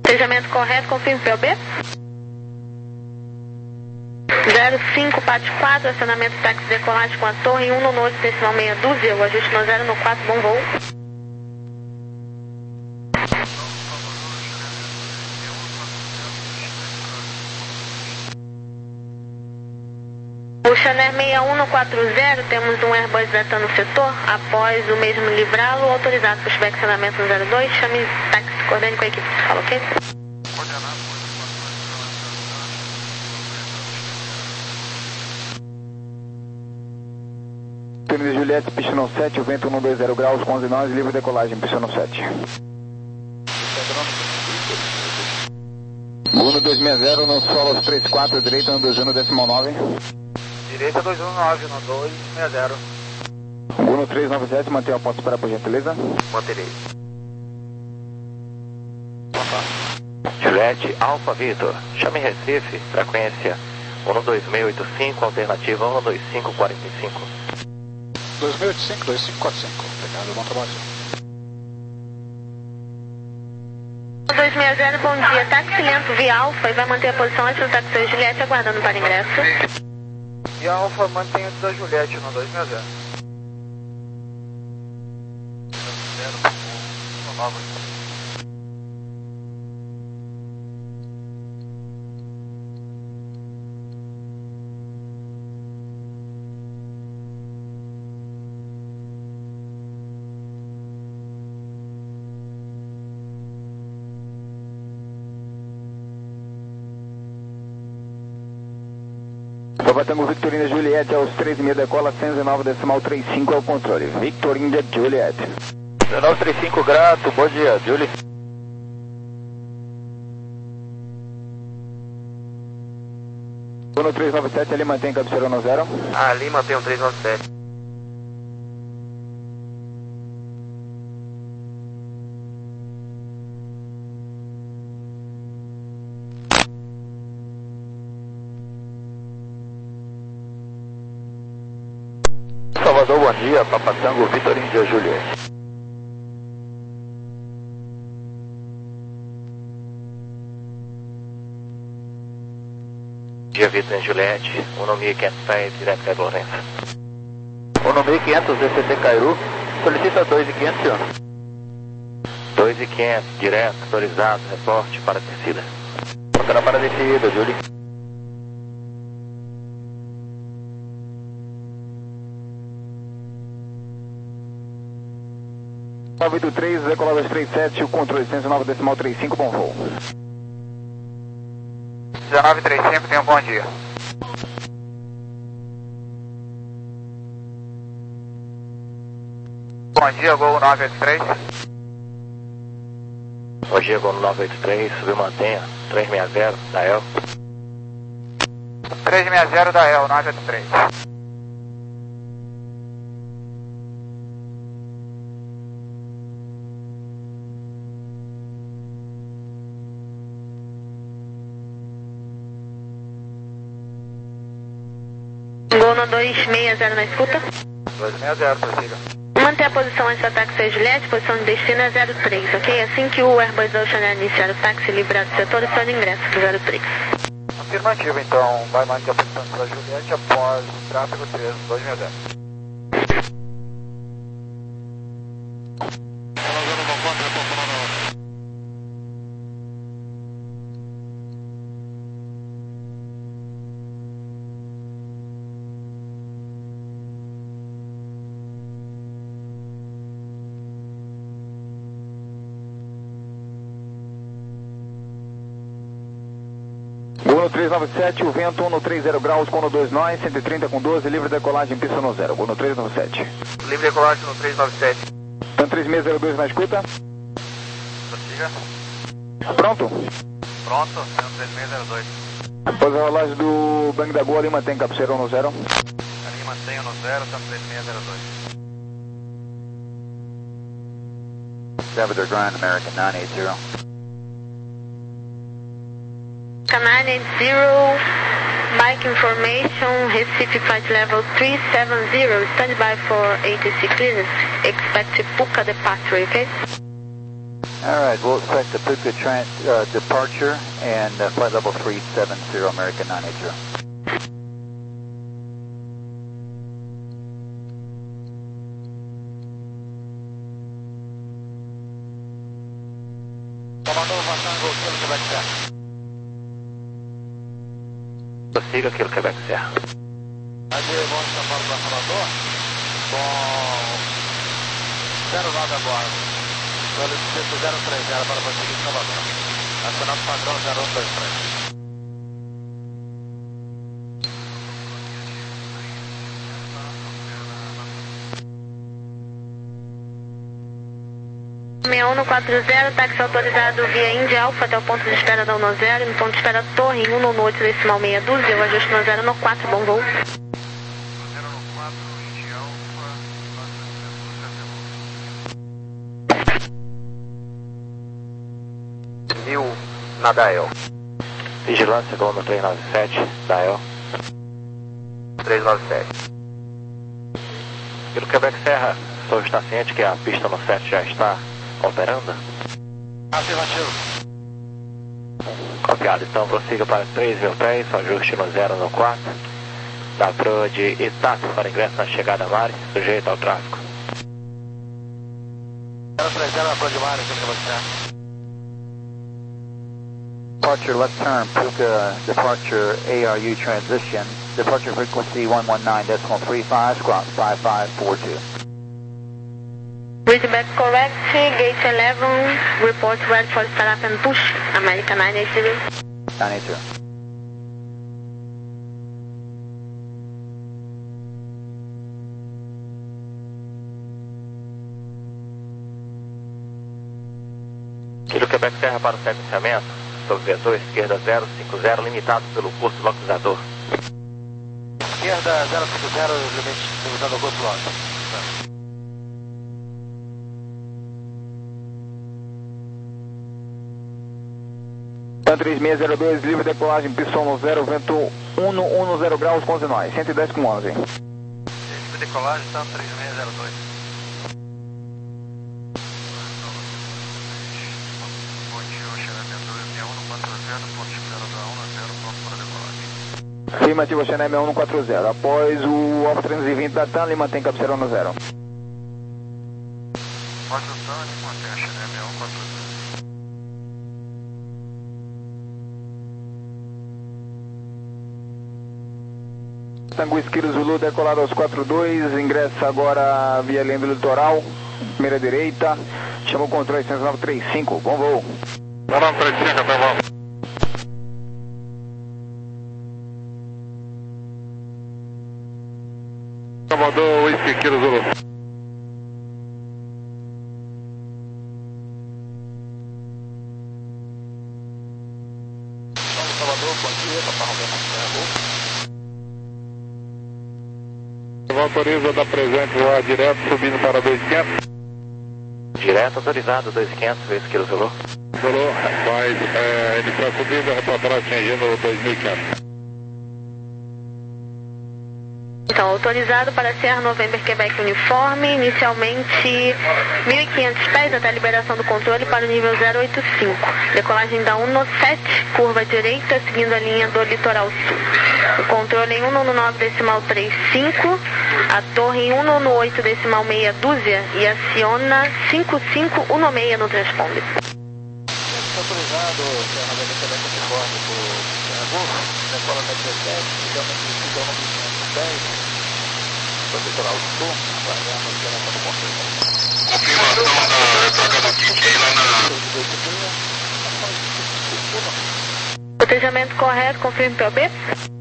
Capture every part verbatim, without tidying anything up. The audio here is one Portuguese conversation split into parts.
Fechamento correto, confirme P O B. zero cinco Pátio quatro, acionamento táxi decolagem com a torre um no noite, decimal meia dúzia, o ajuste no zero no quatro, bom voo. O Channel sessenta e um no quatro zero, temos um Airbus Zeta no setor, após o mesmo livrá-lo, autorizado para o acionamento no zero dois, chame táxi, coordene com a equipe, fala, ok? Turno Juliette, pista no sete, o vento um dois zero graus, com onze nós, livre decolagem, pista no sete. Uno dois seis zero, no solo aos três quatro, direita no dois um no decimal nove. Direita dois um nove, no dois seis zero. Uno três nove sete, mantenha o ponto de espera, por gentileza. Manterei. Juliette, Alfa Vitor, chame Recife, frequência um dois seis oito cinco, alternativa um dois cinco quatro cinco. dois seis oito cinco, dois cinco quatro cinco. Obrigado, bom trabalho. dois seis zero, bom dia. Táxi lento via Alfa e vai manter a posição antes do táxi Juliette, aguardando para ingresso. E a Alfa mantém o da Juliette no dois seis zero. Papa Tango Victorina Juliette aos três e meia decola, cento e nove decimal trinta e cinco é o controle. Victorina Juliette. nove três cinco, grato, bom dia, Julie. Uno três nove sete, ali mantém cabeceira no zero. Ali mantém o três nove sete. Salvador, bom dia, Papa Tango Victorina Juliette. Dia Vitor Juliette, um mil e quinhentos pés, direto para Lourenço. um mil e quinhentos, D C T Cairu, solicita dois mil e quinhentos, senhor. dois mil e quinhentos, direto, autorizado, reporte para a descida. Será para a descida, Julie. nove oito três, decolada três sete, o controle cento e nove decimal trinta e cinco, bom voo. dezenove trinta e cinco, tenha um bom dia. Bom dia, Gol nove oito três. Bom dia, Gol nove oito três, subiu mantenha, três seis zero, da E L. três seis zero da E L, nove oito três. Gol no dois seis zero na escuta. dois seis zero, prossiga. Manter a posição antes do ataque Juliette, posição de destino é zero três, ok? Assim que o Airbus Ocean iniciar o táxi liberado do setor, está de ingresso do zero três. Afirmativo, então, vai manter a posição da Juliette após o tráfego três dois seis zero. Uno três nove sete, o vento um três zero graus, com dois nós, cento e trinta com doze, livre decolagem, pista no zero. Uno três nove sete. Livre decolagem no três nove sete. Então três seis zero dois na escuta. Prossiga. Pronto? Pronto, três seis zero dois. Após a rolagem do Bang da Boa, ali mantém cabeceira no zero. Ali mantenha no zero, três seis zero dois. Salvador Grand American nine eight zero. nine eight zero, bike information, Recife flight level three seven zero, stand by for A T C clearance, expect Puca departure, ok? Alright, we'll expect the Puka trans, uh, departure and uh, flight level three seven zero American nine eight zero. Comandou Vatango, Kilo Quebec Serra. Prossiga Kilo Quebec Serra. Aqui, vamos chamar para Salvador com zero nove a bordo. Solicito zero três zero para prosseguir em Salvador. Acionando padrão zero um dois três. seis um quatro zero, táxi autorizado via Índia Alfa até o ponto de espera da Uno Zero, no ponto de espera Torre em um no oito decimal meia dúzia, o ajuste no zero no quatro, bom voo. Mil na Dael. Vigilância, coluna três nove sete, Dael. três nove sete. Pelo Quebec Serra, o senhor está ciente que a pista no sete já está operando? Afirmativo. Copiado, então prossiga para três mil pés, ajuste no zero no quatro. Da proa de Itaco para ingresso na chegada a Mare, sujeito ao tráfego. zero três zero na proa de Mare, aqui no Quebec Serra. Departure left turn, Puka departure A R U transition. Departure frequency one one nine decimal three five, squawk five five four two. Readback correct, gate eleven, report ready for startup and push, American nine eight zero. nine eight zero. Kilo Quebec Serra para o sequenciamento, sob vetor esquerda zero cinco zero, limitado pelo curso localizador. Esquerda zero cinco zero, limite limitado ao curso lógico. três seis zero dois, livre decolagem, pistão no zero, vento um no um no zero graus, com onze nós, cento e dez com onze. Livre decolagem, tá três seis zero dois. Afirmativo, Xené seis um quatro zero. Após o Alfa trezentos e vinte da TAM, ele mantém cabeceira no zero. Após o TAM, ele mantém a Xené seis um quatro zero. Tango Esquilo Zulu, decolado aos quatro dois, ingressa agora via linha do litoral, primeira direita, chama o controle seis nove três cinco, bom voo. nove nove três cinco, até bom. Salvador, Whisky Kilo Zulu. Salvador, bom dia, Papai Roberto Marcelo. Autoriza da presente voar direto, subindo para dois quinhentos. Direto autorizado, dois quinhentos, vezes Kilo Zulu. Zulu, faz é, iniciar subida, reportar atingindo dois mil e quinhentos. Então, autorizado para Sierra November Quebec Uniforme, inicialmente mil e quinhentos pés até a liberação do controle para o nível zero oito cinco. Decolagem da Uno sete, curva direita, seguindo a linha do litoral sul. O controle em um no nove decimal três cinco, a torre em um no oito decimal meia dúzia e aciona cinco cinco um seis no transponder. Autorizado, Sierra November Quebec Uniforme por Serra Golfo, decola da dezessete, finalmente descida ao nove quinhentos dez. Do litoral sul, aguardando a liberação do controle. Confirmação da troca do kit aí lá na... Protejamento correto, confirme P O B.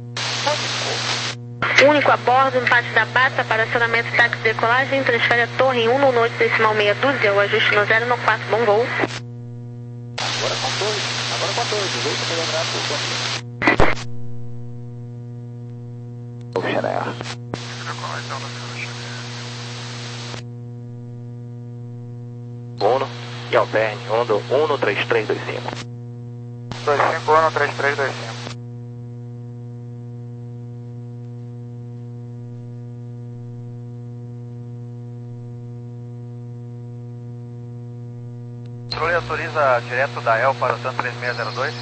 Único a bordo, no pátio da Bata, para acionamento táxi de decolagem, transfere a torre em um no oito decimal meia dúzia, o ajuste no zero no quatro, bom voo. Agora com dois, agora com dois, dezoito miligramas por quanto? Xené. Uno e Alberne, Uno, Uno três três dois cinco. dois cinco, Uno três três dois cinco. controle autoriza direto da E L para o Santo três seis zero dois.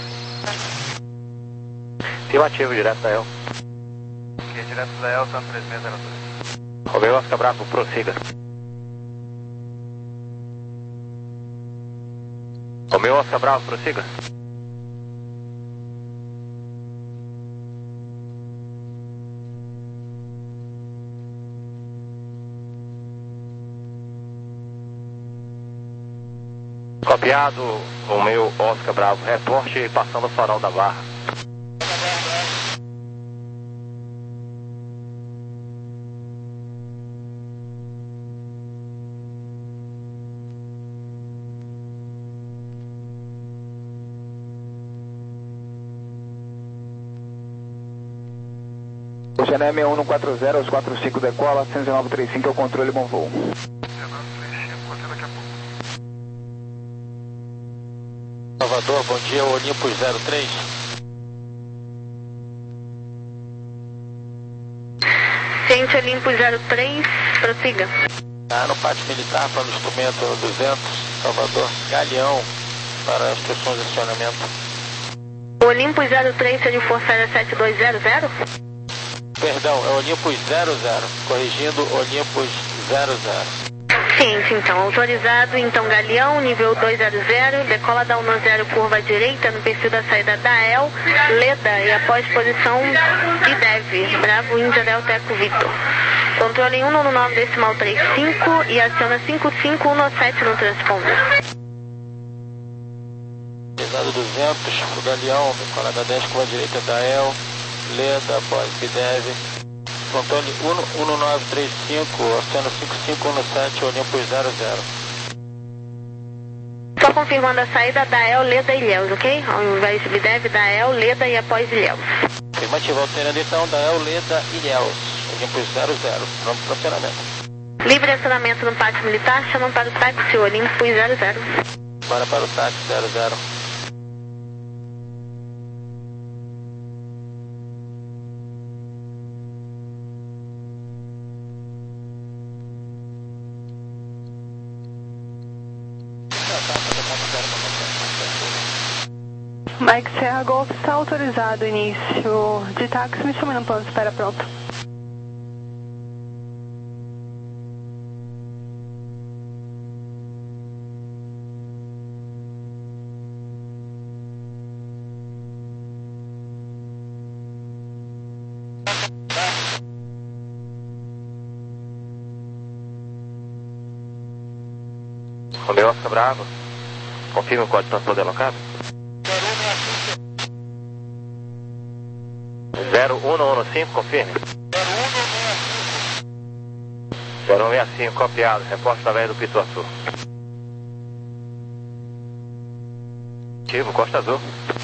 Afirmativo, direto da E L. Ok, direto da E L, Santo três seis zero dois. Romeu Oscar Bravo, prossiga. Romeu Oscar Bravo, prossiga. Copiado, Romeu Oscar Bravo, reporte passando o farol da Barra. Jané seis um quatro zero, os quatro cinco decola, cento e nove trinta e cinco é o controle, bom voo. Salvador, bom dia, Olympus zero três. Ciente Olympus zero três, prossiga. Ah, no pátio militar para o instrumento duzentos, Salvador, Galeão para instruções de acionamento. Olympus zero três, seria Força Aérea sete dois zero zero? Perdão, é Olympus zero zero, corrigindo Olympus zero zero. Ciente, então, autorizado, então Galeão, nível dois zero zero, decola da um zero, curva direita, no perfil da saída da E L, Leda e após posição I D E V, Bravo Índia Delta Eco Victor. Controle um nove nove decimal trinta e cinco e aciona cinco cinco um sete no transponder. Pesado duzentos, o Galeão, decola da dez, curva direita da E L, Leda após I D E V. Controle um nove três cinco, aciona cinco cinco um sete, Olympus zero zero. Só confirmando a saída da E L, Leda e Ilhéus, ok? Ao invés de I D E V, da E L, Leda e após Ilhéus. Afirmativo, alterando então da E L, Leda e Ilhéus, Olympus zero zero, pronto para acionamento. Livre acionamento no pátio militar, chamam para o táxi Olympus zero zero. Bora para o táxi zero zero. Mike Serra Golf está autorizado, início de táxi, me chame no plano de espera pronto. Romeu Oscar Bravo, confirme o código de transporte alocado. zero um um cinco, confirme. zero um seis cinco, copiado, reporte através do Pituaçu. Ativo, Costa Azul.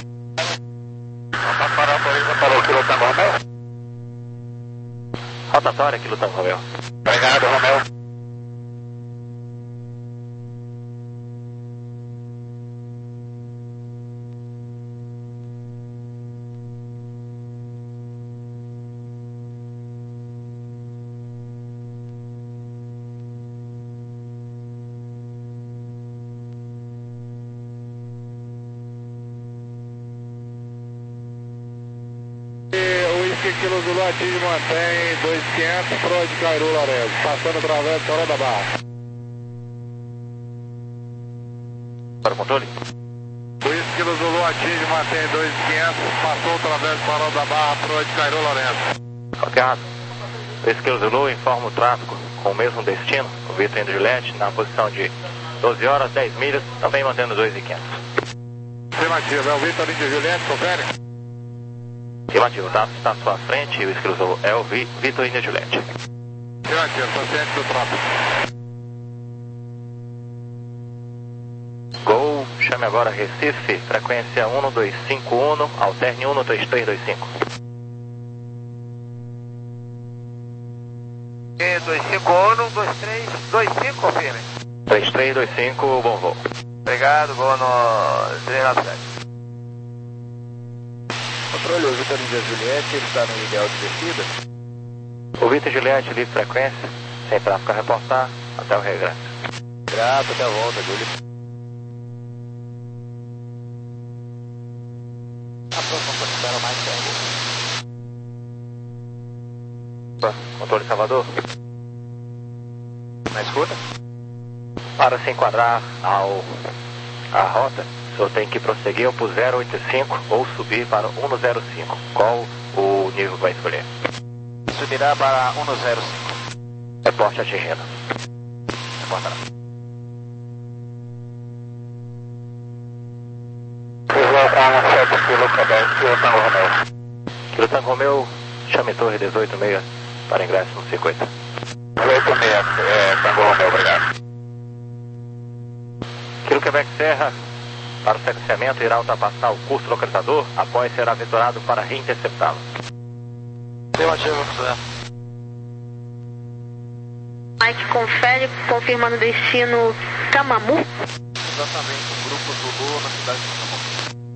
Para autoriza para o piloto Romeu. Rotatória, aqui lutando Romeu. Obrigado, Romeu. Kilo Zulu atinge mantém dois mil e quinhentos, Pro de Cairu Lourenço, passando através do farol da Barra. Para o controle. dois Kilo Zulu atinge mantém dois mil e quinhentos, passou através do farol da Barra, Pro de Cairu Lourenço. Copiado. dois Kilo Zulu informa o tráfego com o mesmo destino, o Vitor Indo Juliette, na posição de doze horas, dez milhas, também mantendo dois mil e quinhentos. Afirmativo, é o Vitor Indo Juliette, confere? Afirmativo, tá? Está à sua frente e o escritor é o Vitor India Juliette. Afirmativo, estou ciente do tráfego. Gol, chame agora Recife, frequência um dois cinco um, alterne um três três dois cinco. dois cinco um, dois três dois cinco, confirme. três três dois cinco, bom voo. Obrigado, vou no três nove sete. Controle, o Vitor India Juliette, ele está no ideal de descida? O Vitor Juliette, livre frequência, sem tráfego a reportar, até o regresso. Grato, até a volta, Júlio. Salvador. Na escuta? Para se enquadrar ao, a rota, o senhor tem que prosseguir para o zero oito cinco ou subir para o cento e cinco. Qual o nível vai escolher? Subirá para cento e cinco. Reporte atingindo. Reportará. Kilo Tango Romeu, chame torre dezoito seis para ingresso no circuito. dezoito seis, é, Tango Romeu, obrigado. Kilo Quebec Serra, para o sequenciamento, irá ultrapassar o curso localizador, após será aventurado para reinterceptá-lo. Afirmativo, José. Mike confere, confirmando o destino Camamu. Exatamente, um grupo Zulu na cidade de Camamu.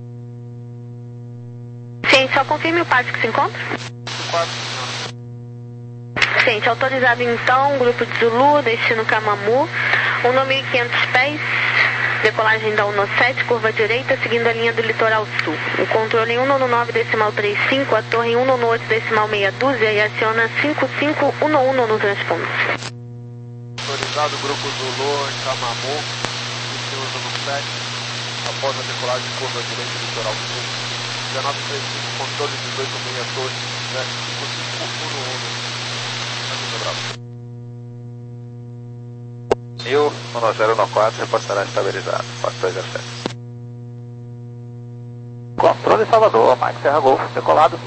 Gente, só confirme o passo que se encontra. Quatro, Gente, autorizado então, grupo de Zulu, destino Camamu, um mil e quinhentos pés, decolagem da cento e sete, curva direita, seguindo a linha do litoral sul. O controle em cento e nove decimal trinta e cinco, a torre em cento e oito decimal meia dúzia e aciona cinco cinco um um no transponder. autorizado grupo Zulu em Camamu, destino Zulu sete, após a decolagem curva direita litoral sul. dezenove trinta e cinco, controle dezoito meia torre, cinco cinco um um. mil, um zero nove quatro, reportará estabilizado, quatro dois zero sete. Controle Salvador, Mike Serra Golf, decolado.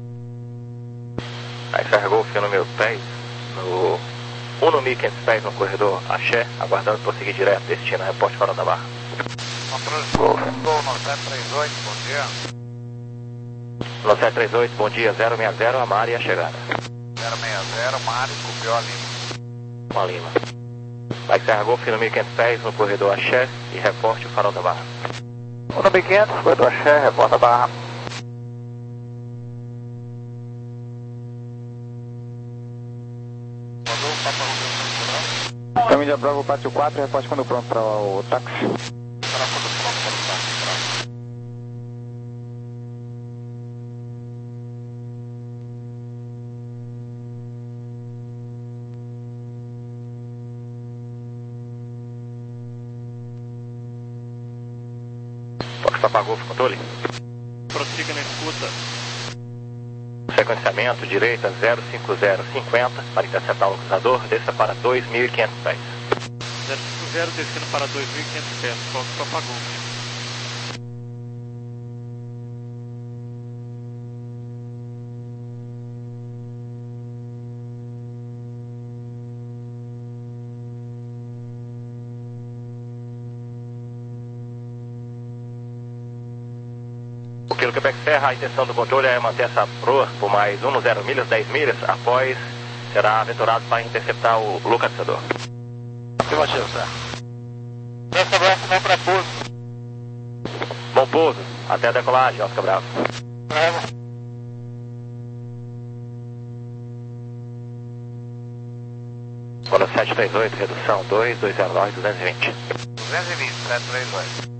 Mike Serra Golf, número dez, no um mil e quinhentos pés no corredor Axé, aguardando prosseguir direto, destino reporte Farol da Barra. Controle Salvador, nove sete três oito, bom dia. nove sete três oito, bom dia, zero seis zero, a Mari, a chegada. zero seis zero, Mário, copiou a Lima. Uma Lima. Mike Serra Golf, mil e quinhentos pés no corredor Axé e reporte o Farol da Barra. um mil e quinhentos, corredor Axé, reporta a Barra. Mandou o Papa Romeu. Família Bravo quatro quatro, reporte quando pronto para o táxi. Para quando pronto para o táxi. Papa Golf, controle. Prossiga na escuta. Sequenciamento, direita zero cinco zero cinquenta, para interceptar o localizador, desça para dois mil e quinhentos pés. zero cinco zero, descendo para dois mil e quinhentos pés, Fox Papa Golf. Pelo Quebec Serra, a intenção do controle é manter essa proa por mais um zero milhas, dez milhas, após será aventurado para interceptar o localizador. Afirmativo, Serra. Desce abraço, vem para pouso. Bom pouso, até a decolagem, Oscar Bravo. Bravo. Quando sete três oito, redução dois dois zero nove, duzentos e vinte. duzentos e vinte, sete três oito.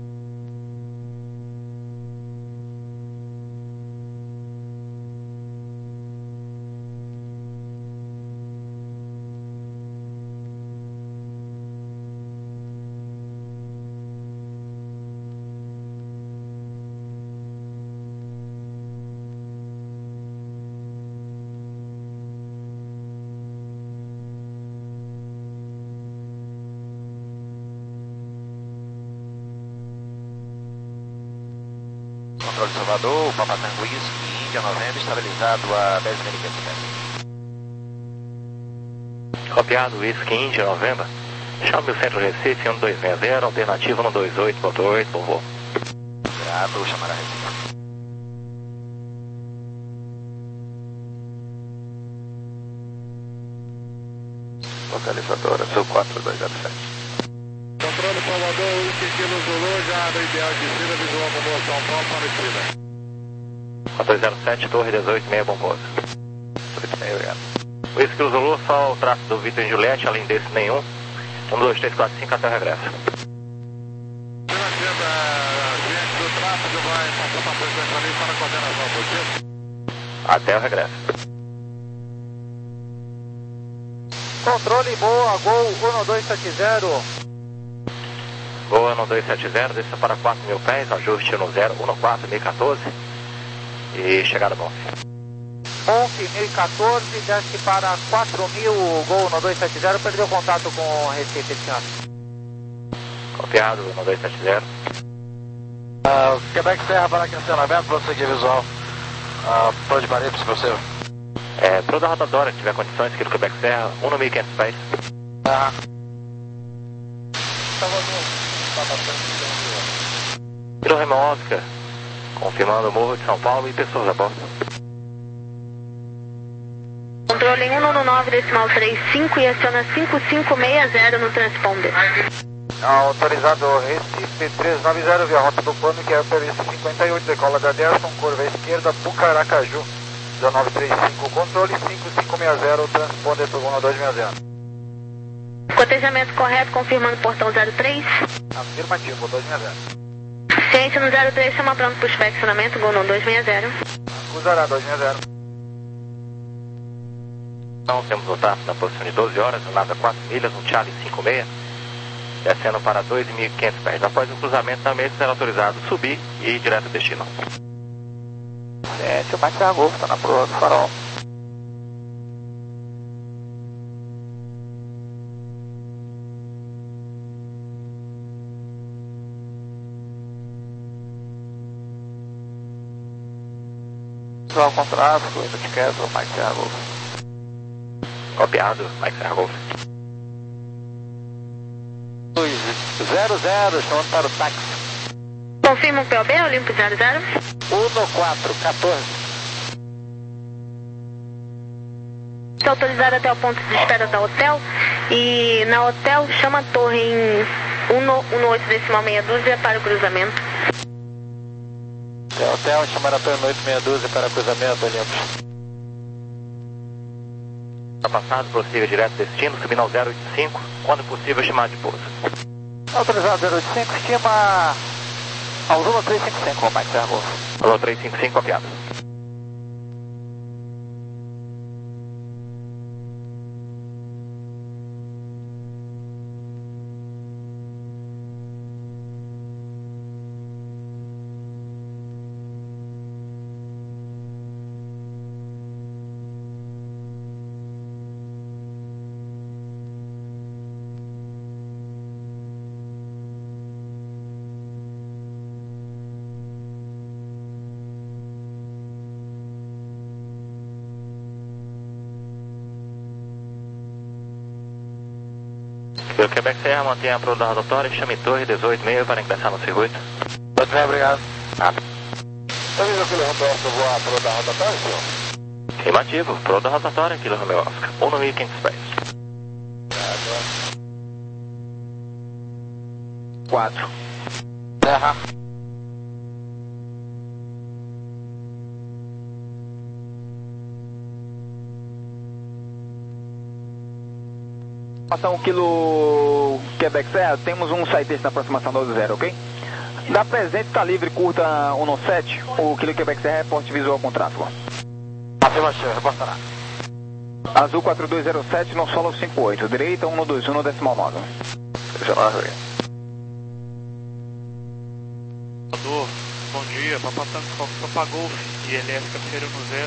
Controle Salvador, Papa Tango Whisky, Índia novembro, estabilizado a dez mil e quinhentos pés. Copiado, Whisky Índia, Novembro. Chame o centro Recife, um dois seis zero, alternativa um dois oito ponto oito, por favor. Grato, chamará Recife. Localizadora, seu quatro dois zero sete. Controle Salvador, Whisky Kilo Zulu, já no ideal de China, visual Bomboa São Paulo para China. quatro zero sete, torre dezoito seis, bom pouso. oito seis, obrigado. Whisky Kilo Zulu, só o traço do Vitor em Juliette, além desse nenhum. um dois três quatro cinco, até o regresso. Pela agenda, gente do tráfego vai passar para a frequência ali para a coordenação, por quê? Até o regresso. Até o regresso. Whisky Kilo Zulu, já no ideal de China, visual Bomboa São Paulo para China. Whisky Kilo Zulu, só o traço do Vitor em Juliette, além desse nenhum. um dois três quatro cinco, até o regresso. Pela agenda, gente do tráfego vai passar para a frequência ali para a coordenação, por quê? Controle, boa, Gol um dois sete zero. Gol um dois sete zero, desça para quatro mil pés, ajuste no zero um quatro mil e quatorze e chegada Bonf. Bonf mil e quatorze, desce para quatro mil, Gol um dois sete zero, perdeu contato com o Recife, senhor. Copiado, um dois sete zero. Uh, Quebec Serra para cancelamento, prosseguir visual. Uh, Pro de parede, se possível. É, pro da rotatória, se tiver condições, aqui do Quebec Serra, um mil e quinhentos pés. Ah. Kilo Remo Oscar, confirmando o Morro de São Paulo e pessoas a bordo. Controle um nove nove decimal trinta e cinco e aciona cinco cinco seis zero no transponder. Autorizado Recife trezentos e noventa, via rota do plano, que é o P V C cinquenta e oito, decola da Derson, curva esquerda, Pucaracaju, dezenove trinta e cinco, controle cinco cinco seis zero, transponder por um dois seis zero. Cotejamento correto, confirmando portão zero três. Afirmativo, dois seis zero. Ciente no zero três, chama pronto para o inspecionamento, Gol no dois seis zero. Cruzará, dois seis zero. Então, temos o tráfego na posição de doze horas, nada quatro milhas, um Charlie cinco seis. Descendo para dois mil e quinhentos pés. Após o cruzamento, também será autorizado subir e ir direto ao destino. Gente, o Max Argolfo está na proa do farol. Visual com tráfego, indo de quebra, o Max Argolfo. Copiado, Max Argolfo. zero zero, chamando para o táxi. Confirma o P O B, Olimpo zero zero. um quatro quatorze. Está autorizado até o ponto de espera da hotel. E na hotel, chama a torre em um oito decimal meia dúzia para o cruzamento. É, hotel, chamar a torre em oito meia dúzia para cruzamento, Olimpo. Passado, prossiga direto ao destino, subindo ao zero oito cinco, quando possível chamar de pouso. Autorizado zero oito cinco, estima ao Zulu três cinco cinco, Max Argolfo. Zulu três cinco cinco, copiado. Pelo Quebec Serra, mantenha a proa da rotatória e chame torre dezoito seis para ingressar no circuito. Muito bem, obrigado. Nada. Avisa que ele Roberto voar a proa da rotatória, senhor? Afirmativo, proa da rotatória, Kilo Romeo Oscar, um mil e quinhentos pés. quatro. Terra. Aproximação Kilo Quebec Serra, temos um citation na aproximação doze zero, ok? Da presente, está livre, curta um sete, o Kilo Quebec Serra, reporte visual com tráfego. Afirmativo, reportará. Azul quatro dois zero sete, no solo cinco oito, direita um dois um no decimal nove. Bom dia, Papatango Fox Papagolf, I L S Cafeiro no zero.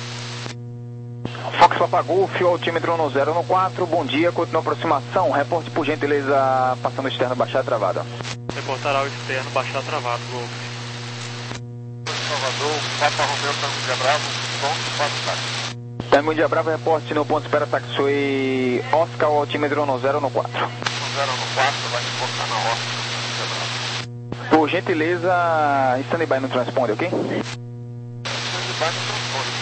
Fox Papagolf, altímetro no zero no quatro, bom dia, continua a aproximação, reporte por gentileza, passando externo, baixar travada. Reportará o externo, baixar travado, Golf. Salvador, Papa Romeu, Tango de Bravo, ponto quatro quatro. Tango de Bravo, reporte no ponto de espera, taxi Oscar, altímetro no zero no quatro. No zero no quatro, vai reportar na Oscar. Por gentileza, stand-by no transponder, ok? Stand-by no transponder.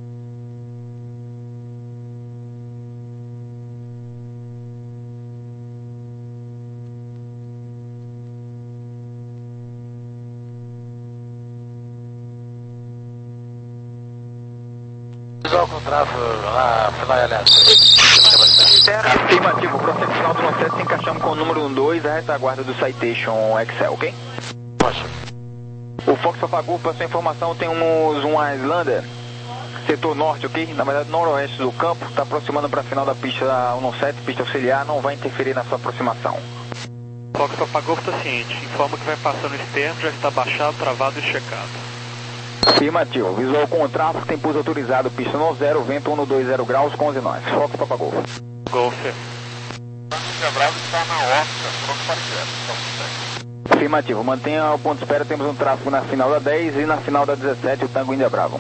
Visual com tráfego na final elétrica. Afirmativo, processo final do um sete, se encaixamos com o número dois, a retaguarda do Citation Excel, ok? Poxa. O Fox Papagolf, para sua informação, temos um Islander, setor norte, ok? Na verdade, noroeste do campo, está aproximando para a final da pista cento e sete, pista auxiliar, não vai interferir na sua aproximação. Fox Papa Golf está ciente, informa que vai passando externo, já está baixado, travado e checado. Afirmativo, visual com o tráfego, tem pouso autorizado, pista noventa, vento cento e vinte graus, com onze nós. Fox Papa Golf. Golf. Tango Bravo está na órbita, pronto para ingresso. Afirmativo, mantenha o ponto de espera, temos um tráfego na final da dez e na final da dezessete, o Tango Índia Bravo.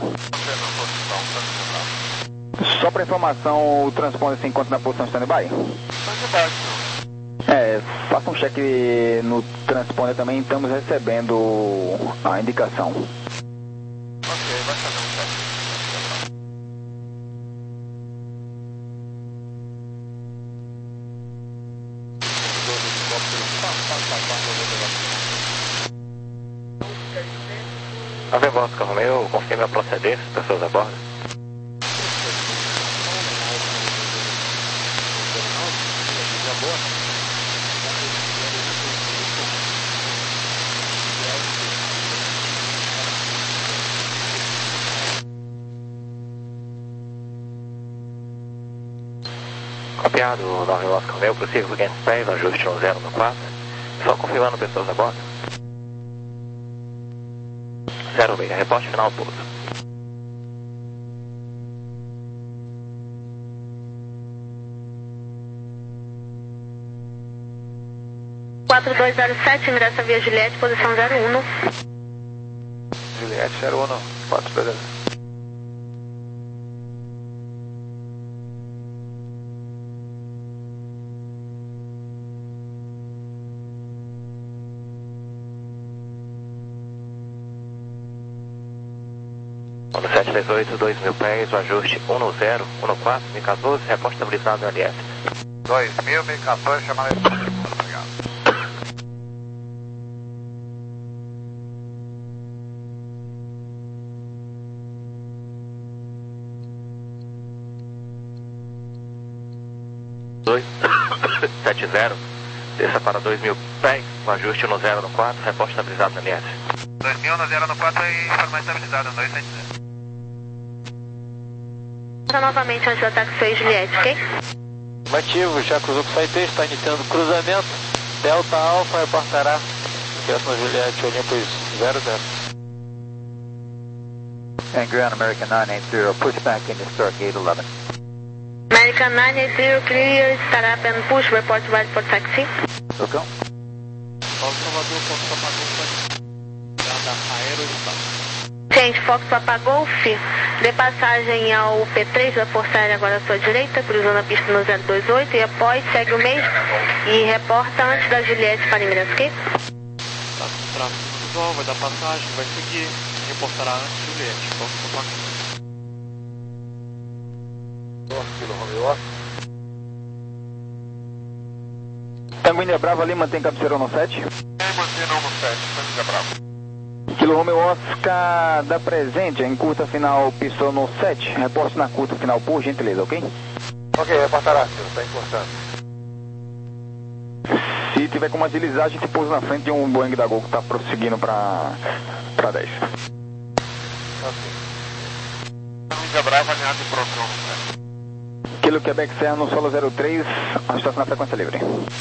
Só para informação, o transponder se encontra na posição stand-by? É, faça um cheque no transponder também, estamos recebendo a indicação. Ok, vai fazer um cheque. Ave Oscar Romeo, confirme a procedência, pessoas a bordo. Copiado, nove Oscar Romeo, prossiga com quinhentos pés, ajuste no zero no quatro. Só confirmando pessoas a bordo. zero seis, reporte final pouso. quatro dois zero sete, ingressa via Juliette, posição zero um. Juliette zero um, quatro dois zero. sete dezoito, dois mil pés, o ajuste um no zero, um no quatro, mil e quatorze, reposta estabilizado no L S. dois mil, mil e quatorze, chamada de... Obrigado. dois sete zero, desça para dois mil pés, o ajuste no zero no quatro, reposta estabilizado no L S. dois mil no zero no quatro e informação estabilizada, dois sete zero. Novamente antes do ataque foi Juliette, ok? Ativo, já cruzou com o Saite, está iniciando cruzamento. Delta Alpha reportará. Ingresso na Juliette, Olympus zero zero. And ground American nine eight zero, push back into start gate eleven. American nine eight zero, clear, start up and push, report right for taxi. Okay. Fox Salvador, Fox Papa Golf, da Aeroespaço. Gente, Fox Papa Golf, dê passagem ao P três da Força Aérea agora à sua direita, cruzando a pista no zero dois oito e após segue o mesmo e reporta antes da Juliette para ingresso, ok? Tá com tráfego visual, vai dar passagem, vai seguir, reportará antes de Juliette, Fox Papa Golf. Kilo Romeo. Tango Índia Bravo ali, mantém cabeceira no sete. Mantém no sete, Tango Índia Bravo. Kilo Romeo Oscar, dá presente em curta final, pistão no sete, reporte na curta final, por gentileza, ok? Ok, reportará, senhor, está importando. Se tiver como agilizar, a gente pousa na frente de um Boeing da Gol que está prosseguindo para para dez. Ok. Tango Índia Bravo, alinhado e pronto, né? Kilo Quebec Serra no solo zero três, ajustação na frequência livre.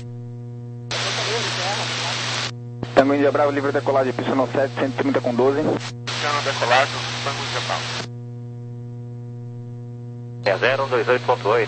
Tango Índia Bravo, livre decolagem, pista no sete, cento e trinta com doze. Piano decolagem, Tango Índia Bravo. É zero um dois oito ponto oito.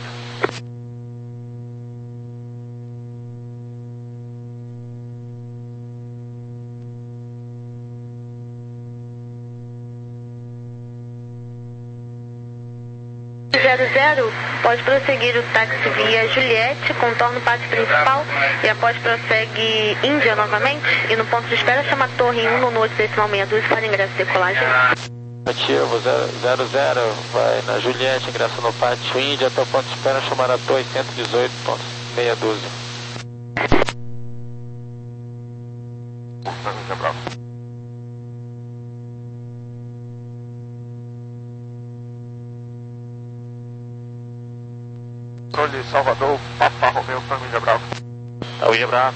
zero zero, pode prosseguir o táxi via Juliette, contorno o pátio principal e após prossegue Índia novamente e no ponto de espera chama a torre em um no noite decimal sessenta e dois para ingresso e decolagem. Ativo, zero zero, vai na Juliette, ingresso no pátio Índia, até o ponto de espera chamar a torre cento e dezoito ponto seis um dois. Tango Índia Bravo. Controle Salvador, Papa Romeo, Tango Índia Bravo. Índia Bravo.